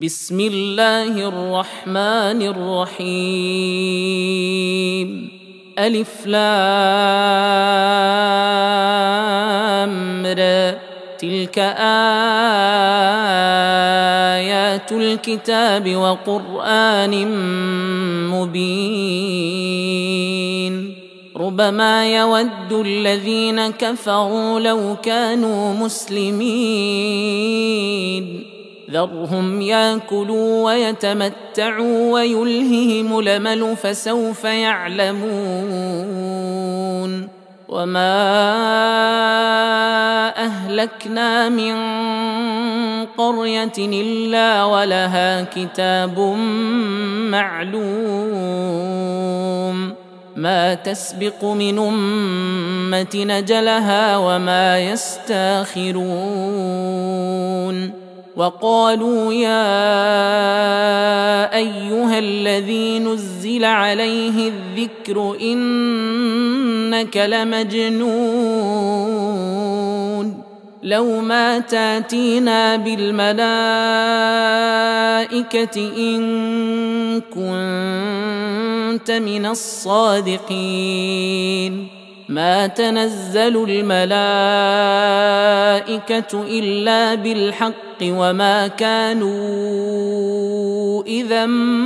بسم الله الرحمن الرحيم. ألف لام را، تلك آيات الكتاب وقرآن مبين. ربما يود الذين كفروا لو كانوا مسلمين. ذرهم ياكلوا ويتمتعوا ويلههم الأمل فسوف يعلمون. وما أهلكنا من قرية إلا ولها كتاب معلوم، ما تسبق من أمة نجلها وما يستاخرون. وقالوا يا أيها الذي نزل عليه الذكر إنك لمجنون، لو ما تاتينا بالملائكة إن كنت من الصادقين. ما تنزل الملائكة إلا بالحق وما كانوا إذا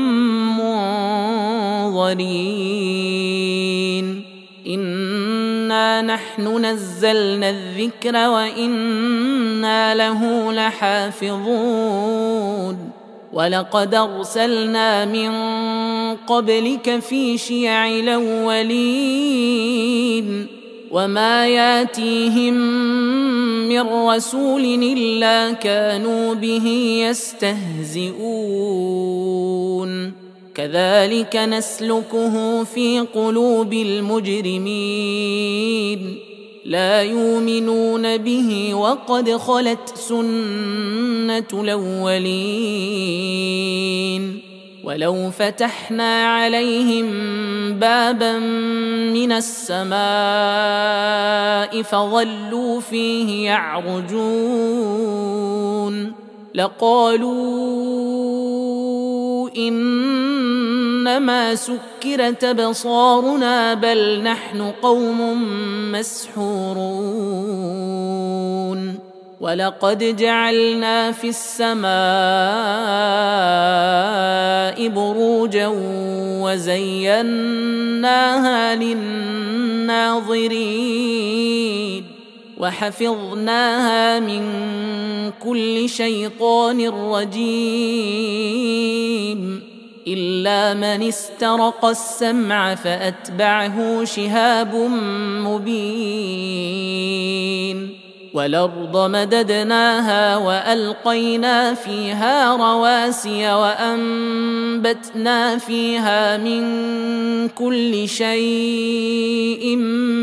منظرين. إنا نحن نزلنا الذكر وإنا له لحافظون. ولقد أرسلنا من قبلك في شيع الأولين، وما ياتيهم من رسول إلا كانوا به يستهزئون. كذلك نسلكه في قلوب المجرمين، لا يؤمنون به وقد خلت سنة الأولين. ولو فتحنا عليهم بابا من السماء فظلوا فيه يعرجون لقالوا إنما سكرت أبصارنا بل نحن قوم مسحورون. ولقد جعلنا في السماء بروجا وزيناها للناظرين وحفظناها من كل شيطان رجيم إلا من استرق السمع فأتبعه شهاب مبين. والأرض مددناها وألقينا فيها رواسي وأنبتنا فيها من كل شيء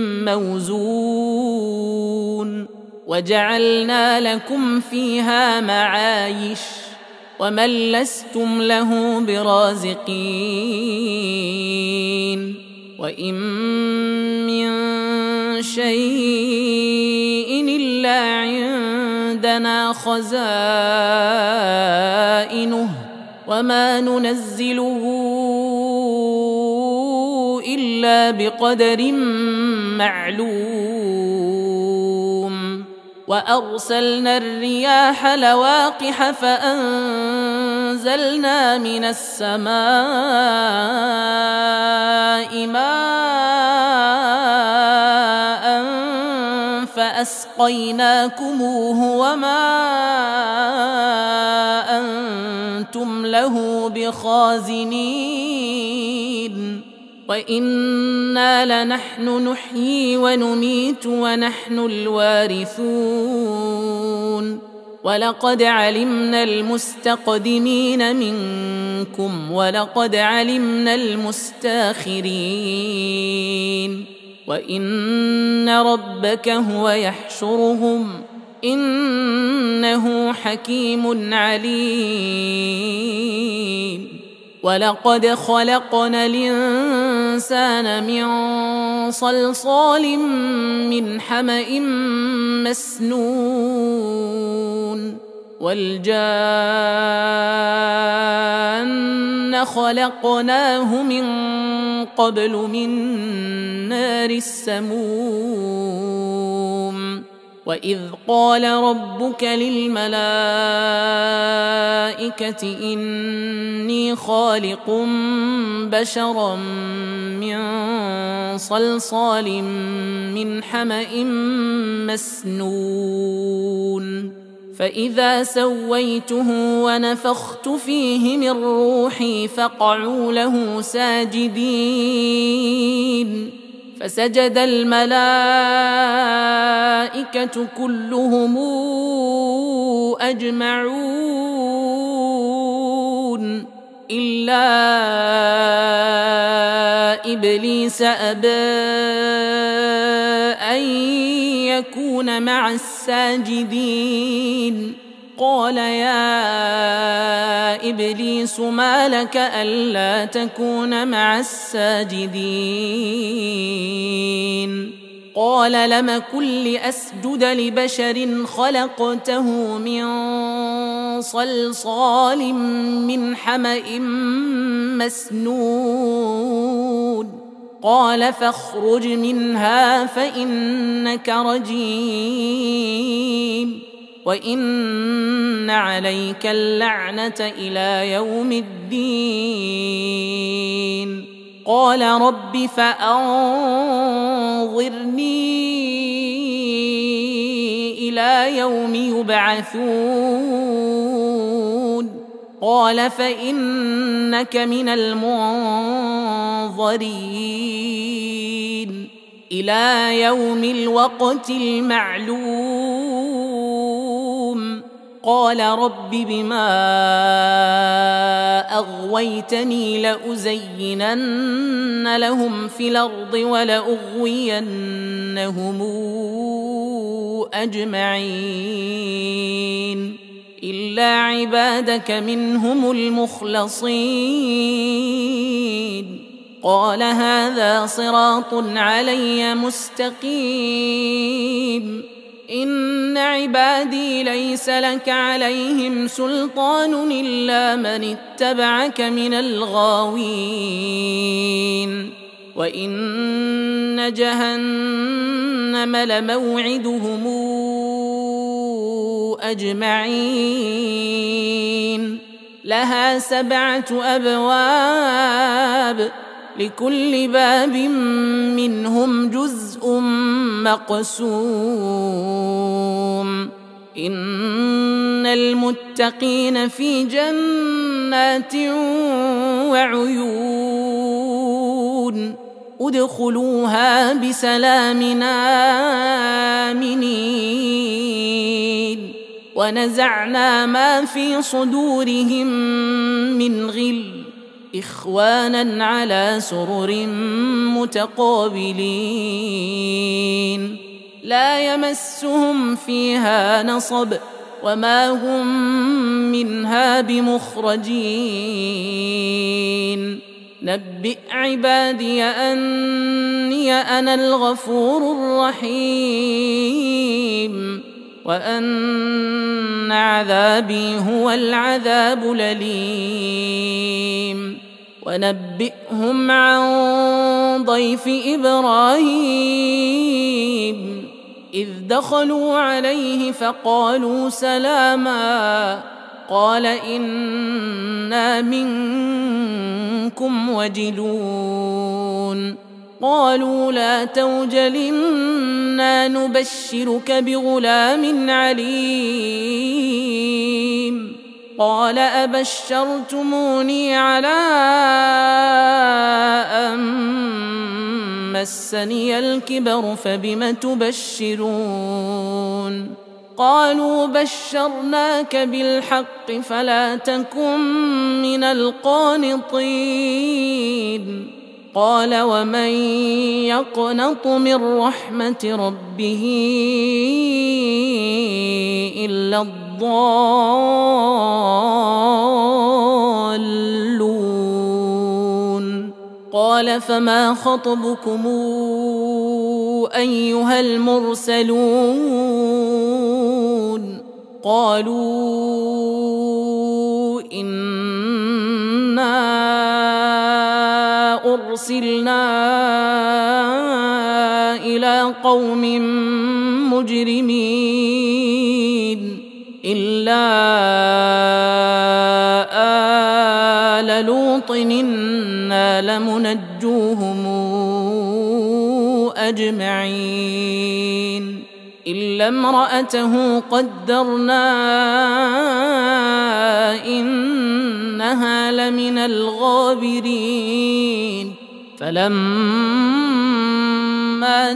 موزون وجعلنا لكم فيها معايش ومن لستم له برازقين. وإن من شيء إلا عندنا خزائنه وما ننزله إلا بقدر معلوم. وأرسلنا الرياح لواقح فأنزلنا من السماء ماء فأسقيناكموه وما أنتم له بخازنين. وإنا لنحن نحيي ونميت ونحن الوارثون. ولقد علمنا المستقدمين منكم ولقد علمنا المستاخرين. وإن ربك هو يحشرهم إنه حكيم عليم. ولقد خلقنا الإنسان من صلصال من حمأ مسنون والجان خلقناه من قبل من نار السموم وإذ قال ربك للملائكة إني خالق بشرا من صلصال من حمأ مسنون فإذا سويته ونفخت فيه من روحي فقعوا له ساجدين فسجد الملائكة كلهم أجمعون إلا إبليس أبى أن يكون مع الساجدين قال يا إبليس ما لك ألا تكون مع الساجدين قال لم كن لأسجد لبشر خلقته من صلصال من حمأ مسنون قال فاخرج منها فإنك رجيم وإن عليك اللعنة إلى يوم الدين قال رب فأنظرني إلى يوم يبعثون قال فإنك من المنظرين إلى يوم الوقت المعلوم قال رب بما أغويتني لأزينن لهم في الأرض ولأغوينهم أجمعين إلا عبادك منهم المخلصين قال هذا صراط علي مستقيم إن عبادي ليس لك عليهم سلطان إلا من اتبعك من الغاوين وإن جهنم لموعدهم أجمعين لها 7 أبواب لكل باب منهم جزء مقسوم إن المتقين في جنات وعيون ادخلوها بسلام آمنين ونزعنا ما في صدورهم من غل إخوانا على سرر متقابلين لا يمسهم فيها نصب وما هم منها بمخرجين نبئ عبادي أني أنا الغفور الرحيم وأن عذابي هو العذاب الأليم ونبئهم عن ضيف إبراهيم إذ دخلوا عليه فقالوا سلاما قال إنا منكم وجلون قالوا لا توجل إنا نبشرك بغلام عليم قال أبشرتموني على أن مسني الكبر فبم تبشرون قالوا بشرناك بالحق فلا تكن من القانطين قال ومن يقنط من رحمة ربه إلا الضالون قال فما خطبكم أيها المرسلون قالوا إنا أرسلنا إلى قوم مجرمين إلا آل لوط إنا لمنجوهم أجمعين إلا امرأته قدرنا إنها لمن الغابرين فلما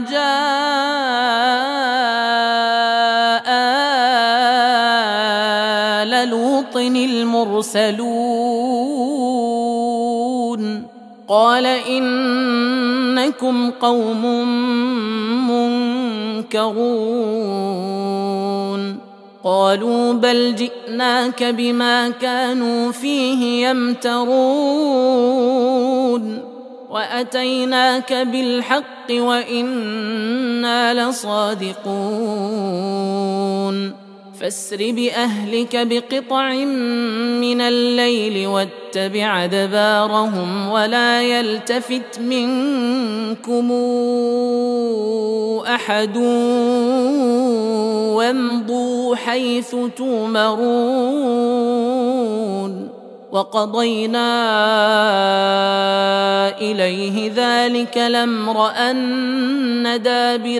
جاء آل لوط المرسلون قال إنكم قوم منكرون قالوا بل جئناك بما كانوا فيه يمترون وأتيناك بالحق وإنا لصادقون فاسر بأهلك بقطع من الليل واتبع أدبارهم ولا يلتفت منكم أحد وامضوا حيث تؤمرون وقضينا إليه ذلك الأمر أن دابر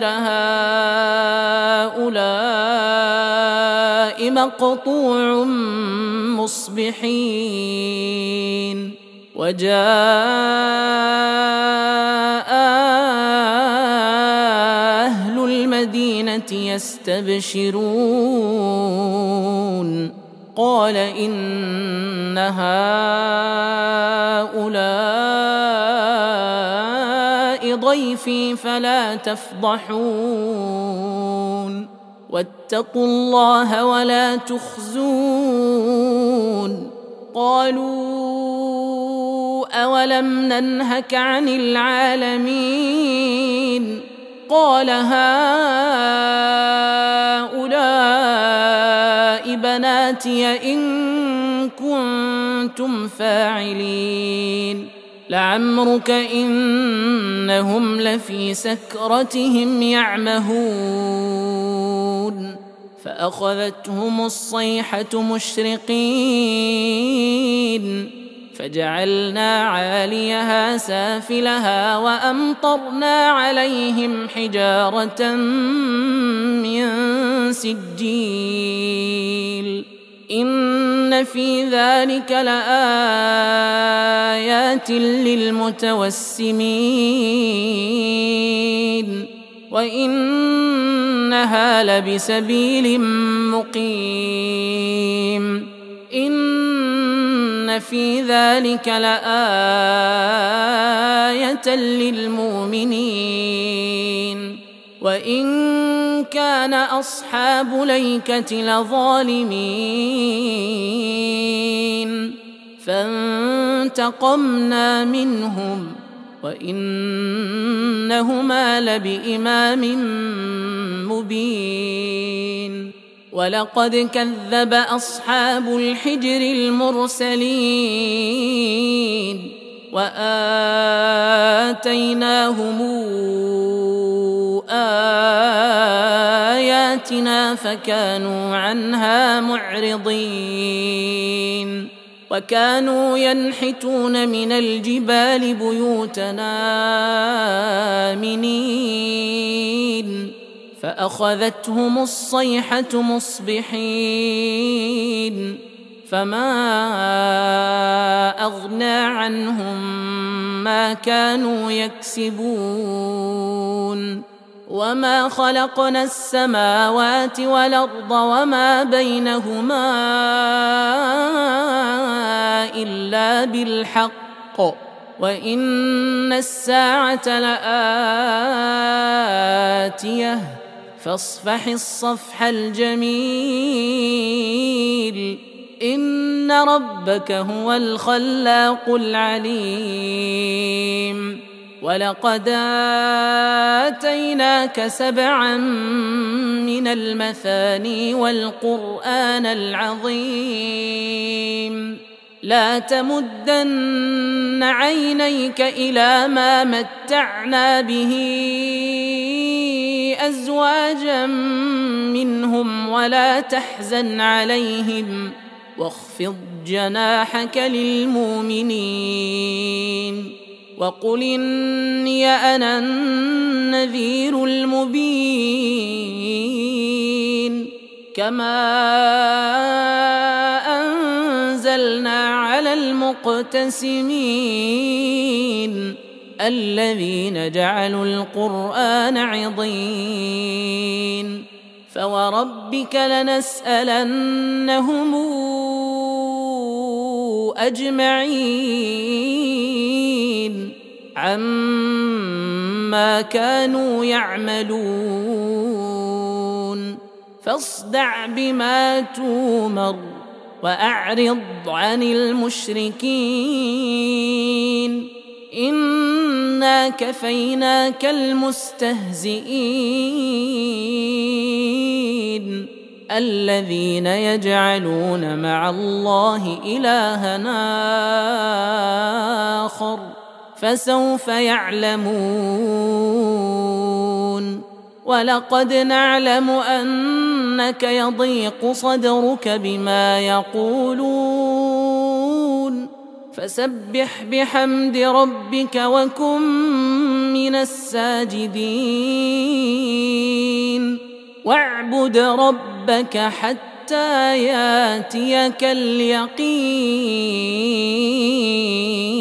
هؤلاء مقطوع مصبحين وجاء أهل المدينة يستبشرون قال إن هؤلاء ضيفي فلا تفضحون واتقوا الله ولا تخزون قالوا أولم ننهك عن العالمين قال هؤلاء بناتي إن كنتم فاعلين لعمرك إنهم لفي سكرتهم يعمهون فأخذتهم الصيحة مشرقين فجعلنا عاليها سافلها وأمطرنا عليهم حجارة من سجيل إن في ذلك لآيات للمتوسمين وإنها لبسبيل مقيم إن في ذلك لآية للمؤمنين وإن كان أصحاب ليكة لظالمين فانتقمنا منهم وإنهما لبإمام مبين ولقد كذب أصحاب الحجر المرسلين وآتيناهم آياتنا فكانوا عنها معرضين وكانوا ينحتون من الجبال بيوتنا آمنين فأخذتهم الصيحة مصبحين فما أغنى عنهم ما كانوا يكسبون وما خلقنا السماوات والأرض وما بينهما إلا بالحق وإن الساعة لآتية فاصفح الصفح الجميل إن ربك هو الخلاق العليم ولقد آتيناك 7 من المثاني والقرآن العظيم لا تمدن عينيك إلى ما متعنا به أزواجا منهم ولا تحزن عليهم واخفض جناحك للمؤمنين وقل إني أنا النذير المبين كما أنزلنا على المقتسمين الذين جعلوا القرآن عضين فوربك لنسألنهم أجمعين عما كانوا يعملون فاصدع بما تومر وأعرض عن المشركين إنا كفيناك المستهزئين الذين يجعلون مع الله إلهًا آخر فسوف يعلمون ولقد نعلم أنك يضيق صدرك بما يقولون فسبح بحمد ربك وكن من الساجدين واعبد ربك حتى ياتيك اليقين.